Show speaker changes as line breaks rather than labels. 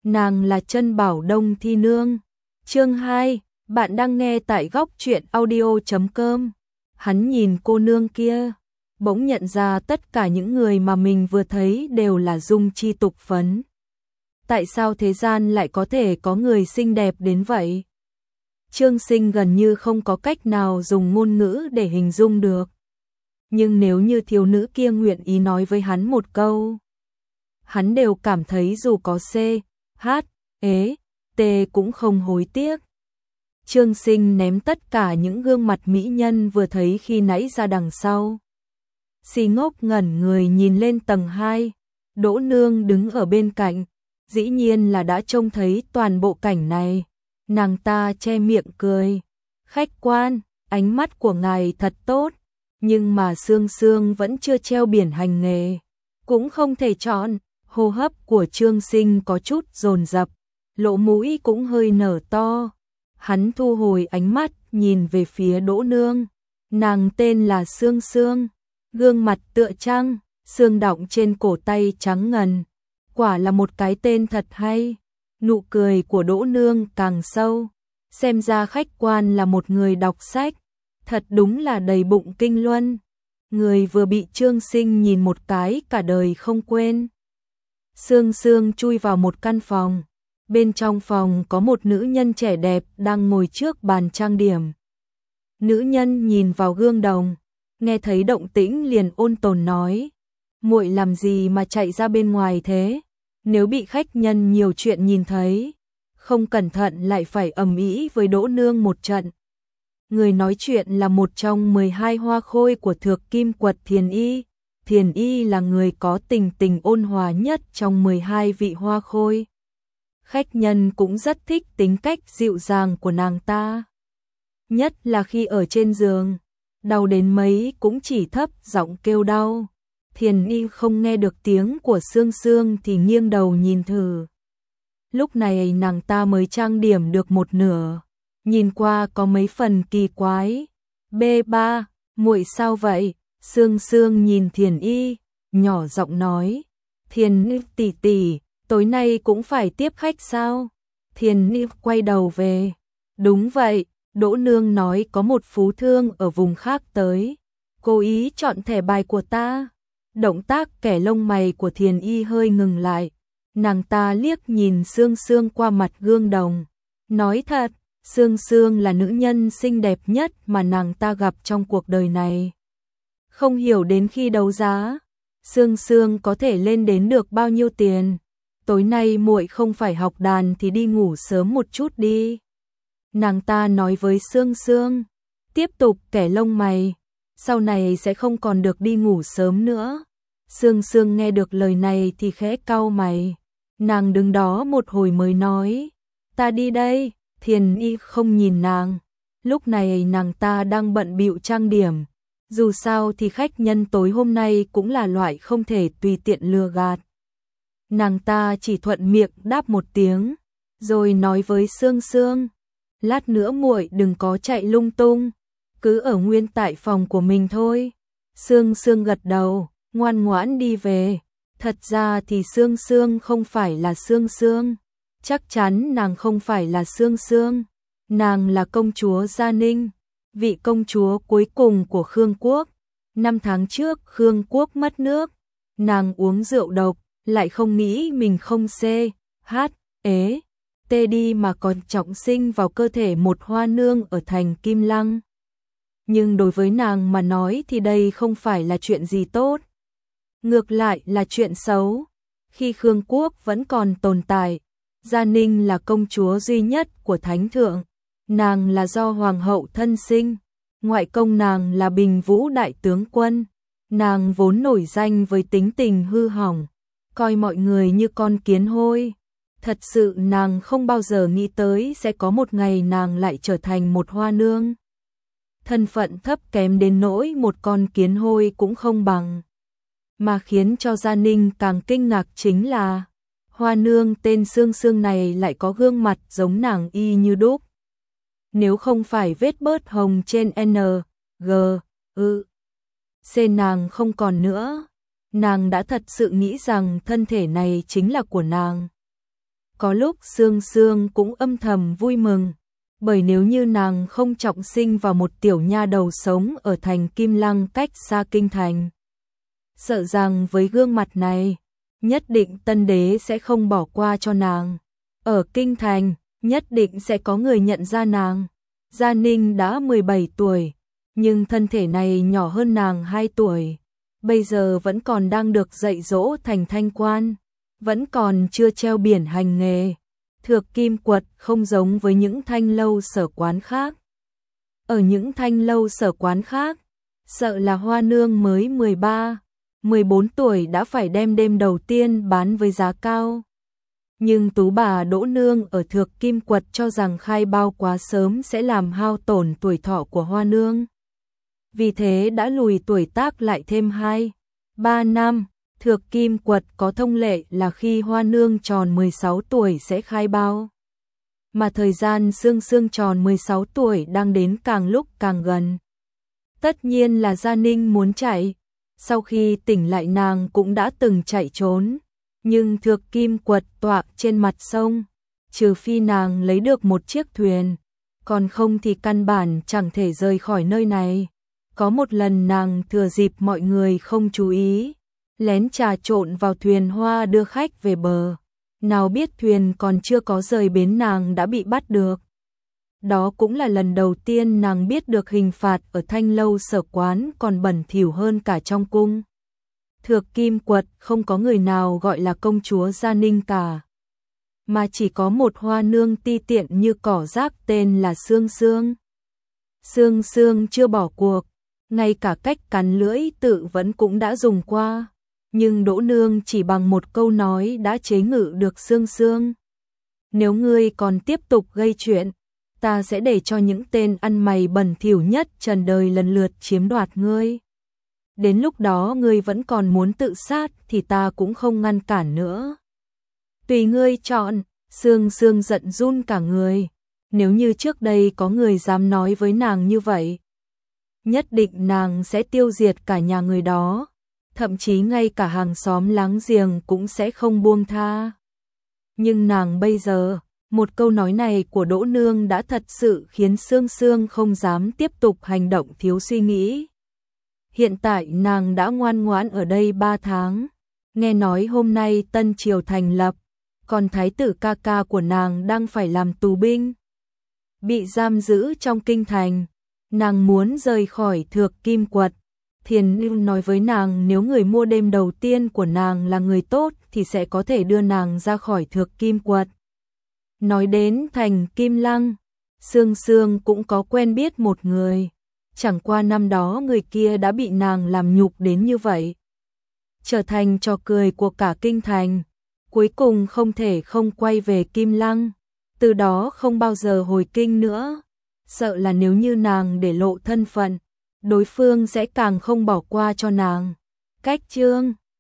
nàng là Trân Bảo Đông Thi Nương. Chương 2, bạn đang nghe tại góc truyện audio.com. Hắn nhìn cô nương kia, bỗng nhận ra tất cả những người mà mình vừa thấy đều là dung chi tục phấn. Tại sao thế gian lại có thể có người xinh đẹp đến vậy? Trương Sinh gần như không có cách nào dùng ngôn ngữ để hình dung được. Nhưng nếu như thiếu nữ kia nguyện ý nói với hắn một câu, hắn đều cảm thấy dù có C, H, E, T cũng không hối tiếc. Trương Sinh ném tất cả những gương mặt mỹ nhân vừa thấy khi nãy ra đằng sau. Si ngốc ngẩn người nhìn lên tầng 2, Đỗ Nương đứng ở bên cạnh, dĩ nhiên là đã trông thấy toàn bộ cảnh này. Nàng ta che miệng cười, khách quan, ánh mắt của ngài thật tốt, nhưng mà Sương Sương vẫn chưa treo biển hành nghề, cũng không thể chọn. Hô hấp của Trương Sinh có chút dồn dập, lỗ mũi cũng hơi nở to. Hắn thu hồi ánh mắt, nhìn về phía Đỗ Nương. Nàng tên là Sương Sương, gương mặt tựa trăng, xương đọng trên cổ tay trắng ngần. Quả là một cái tên thật hay. Nụ cười của Đỗ Nương càng sâu, xem ra khách quan là một người đọc sách, thật đúng là đầy bụng kinh luân. Người vừa bị Trương Sinh nhìn một cái cả đời không quên. Sương Sương chui vào một căn phòng. Bên trong phòng có một nữ nhân trẻ đẹp đang ngồi trước bàn trang điểm. Nữ nhân nhìn vào gương đồng, nghe thấy động tĩnh liền ôn tồn nói: "Muội làm gì mà chạy ra bên ngoài thế? Nếu bị khách nhân nhiều chuyện nhìn thấy, không cẩn thận lại phải ầm ĩ với Đỗ Nương một trận." Người nói chuyện là một trong 12 hoa khôi của Thược Kim Quật Thiền Y. Thiền Y là người có tình ôn hòa nhất trong 12 vị hoa khôi. Khách nhân cũng rất thích tính cách dịu dàng của nàng ta. Nhất là khi ở trên giường, đau đến mấy cũng chỉ thấp giọng kêu đau. Thiền Y không nghe được tiếng của Sương Sương thì nghiêng đầu nhìn thử. Lúc này nàng ta mới trang điểm được một nửa, nhìn qua có mấy phần kỳ quái. "B3, muội sao vậy?" Sương Sương nhìn Thiền Y, nhỏ giọng nói: "Thiền Y tỷ tỷ, tối nay cũng phải tiếp khách sao?" Thiền Y quay đầu về. "Đúng vậy, Đỗ Nương nói có một phú thương ở vùng khác tới, cố ý chọn thẻ bài của ta." Động tác kẻ lông mày của Thiền Y hơi ngừng lại, nàng ta liếc nhìn Sương Sương qua mặt gương đồng. Nói thật, Sương Sương là nữ nhân xinh đẹp nhất mà nàng ta gặp trong cuộc đời này. Không hiểu đến khi đấu giá, Sương Sương có thể lên đến được bao nhiêu tiền. "Tối nay muội không phải học đàn thì đi ngủ sớm một chút đi." Nàng ta nói với Sương Sương. Tiếp tục kẻ lông mày, sau này sẽ không còn được đi ngủ sớm nữa. Sương Sương nghe được lời này thì khẽ cau mày. Nàng đứng đó một hồi mới nói: "Ta đi đây." Thiền Y không nhìn nàng. Lúc này nàng ta đang bận bịu trang điểm. Dù sao thì khách nhân tối hôm nay cũng là loại không thể tùy tiện lừa gạt. Nàng ta chỉ thuận miệng đáp một tiếng, rồi nói với Sương Sương: "Lát nữa muội đừng có chạy lung tung, cứ ở nguyên tại phòng của mình thôi." Sương Sương gật đầu, ngoan ngoãn đi về. Thật ra thì Sương Sương không phải là Sương Sương. Chắc chắn nàng không phải là Sương Sương. Nàng là công chúa Gia Ninh, vị công chúa cuối cùng của Khương Quốc. 5 tháng trước Khương Quốc mất nước, nàng uống rượu độc, lại không nghĩ mình không C, H, E, T đi mà còn trọng sinh vào cơ thể một hoa nương ở thành Kim Lăng. Nhưng đối với nàng mà nói thì đây không phải là chuyện gì tốt. Ngược lại là chuyện xấu. Khi Khương Quốc vẫn còn tồn tại, Gia Ninh là công chúa duy nhất của Thánh Thượng. Nàng là do Hoàng hậu thân sinh. Ngoại công nàng là Bình Vũ đại tướng quân. Nàng vốn nổi danh với tính tình hư hỏng, coi mọi người như con kiến hôi. Thật sự nàng không bao giờ nghĩ tới sẽ có một ngày nàng lại trở thành một hoa nương. Thân phận thấp kém đến nỗi một con kiến hôi cũng không bằng. Mà khiến cho Gia Ninh càng kinh ngạc chính là hoa nương tên Sương Sương này lại có gương mặt giống nàng y như đúc. Nếu không phải vết bớt hồng trên N, G, C nàng không còn nữa, nàng đã thật sự nghĩ rằng thân thể này chính là của nàng. Có lúc Sương Sương cũng âm thầm vui mừng, bởi nếu như nàng không trọng sinh vào một tiểu nha đầu sống ở thành Kim Lăng cách xa kinh thành, sợ rằng với gương mặt này, nhất định tân đế sẽ không bỏ qua cho nàng. Ở kinh thành, nhất định sẽ có người nhận ra nàng. Gia Ninh đã 17 tuổi, nhưng thân thể này nhỏ hơn nàng 2 tuổi. Bây giờ vẫn còn đang được dạy dỗ thành thanh quan, vẫn còn chưa treo biển hành nghề. Thược Kim Quật không giống với những thanh lâu sở quán khác. Ở những thanh lâu sở quán khác, sợ là hoa nương mới 13, 14 tuổi đã phải đem đêm đầu tiên bán với giá cao. Nhưng tú bà Đỗ Nương ở Thược Kim Quật cho rằng khai bao quá sớm sẽ làm hao tổn tuổi thọ của hoa nương. Vì thế đã lùi tuổi tác lại thêm 2-3 năm. Thược Kim Quật có thông lệ là khi hoa nương tròn 16 tuổi sẽ khai bao. Mà thời gian Sương Sương tròn 16 tuổi đang đến càng lúc càng gần. Tất nhiên là Gia Ninh muốn chạy. Sau khi tỉnh lại nàng cũng đã từng chạy trốn. Nhưng Thược Kim Quật tọa trên mặt sông, trừ phi nàng lấy được một chiếc thuyền, còn không thì căn bản chẳng thể rời khỏi nơi này. Có một lần nàng thừa dịp mọi người không chú ý, lén trà trộn vào thuyền hoa đưa khách về bờ. Nào biết thuyền còn chưa có rời bến nàng đã bị bắt được. Đó cũng là lần đầu tiên nàng biết được hình phạt ở thanh lâu sở quán còn bẩn thỉu hơn cả trong cung. Thược Kim Quật không có người nào gọi là công chúa Gia Ninh cả, mà chỉ có một hoa nương ti tiện như cỏ rác tên là Sương Sương. Sương Sương chưa bỏ cuộc, ngay cả cách cắn lưỡi tự vẫn cũng đã dùng qua, nhưng Đỗ Nương chỉ bằng một câu nói đã chế ngự được Sương Sương. Nếu ngươi còn tiếp tục gây chuyện, ta sẽ để cho những tên ăn mày bẩn thỉu nhất trần đời lần lượt chiếm đoạt ngươi. Đến lúc đó ngươi vẫn còn muốn tự sát thì ta cũng không ngăn cản nữa. Tùy ngươi chọn. Sương Sương giận run cả người. Nếu như trước đây có người dám nói với nàng như vậy, nhất định nàng sẽ tiêu diệt cả nhà người đó, thậm chí ngay cả hàng xóm láng giềng cũng sẽ không buông tha. Nhưng nàng bây giờ, một câu nói này của Đỗ Nương đã thật sự khiến Sương Sương không dám tiếp tục hành động thiếu suy nghĩ. Hiện tại nàng đã ngoan ngoãn ở đây 3 tháng, nghe nói hôm nay Tân Triều thành lập, còn thái tử ca ca của nàng đang phải làm tù binh, bị giam giữ trong kinh thành. Nàng muốn rời khỏi Thược Kim Quật. Thiền Lưu nói với nàng nếu người mua đêm đầu tiên của nàng là người tốt thì sẽ có thể đưa nàng ra khỏi Thược Kim Quật. Nói đến thành Kim Lăng, Sương Sương cũng có quen biết một người. Chẳng qua năm đó người kia đã bị nàng làm nhục đến như vậy, trở thành trò cười của cả kinh thành. Cuối cùng không thể không quay về Kim Lăng, từ đó không bao giờ hồi kinh nữa. Sợ là nếu như nàng để lộ thân phận, đối phương sẽ càng không bỏ qua cho nàng. Cách chương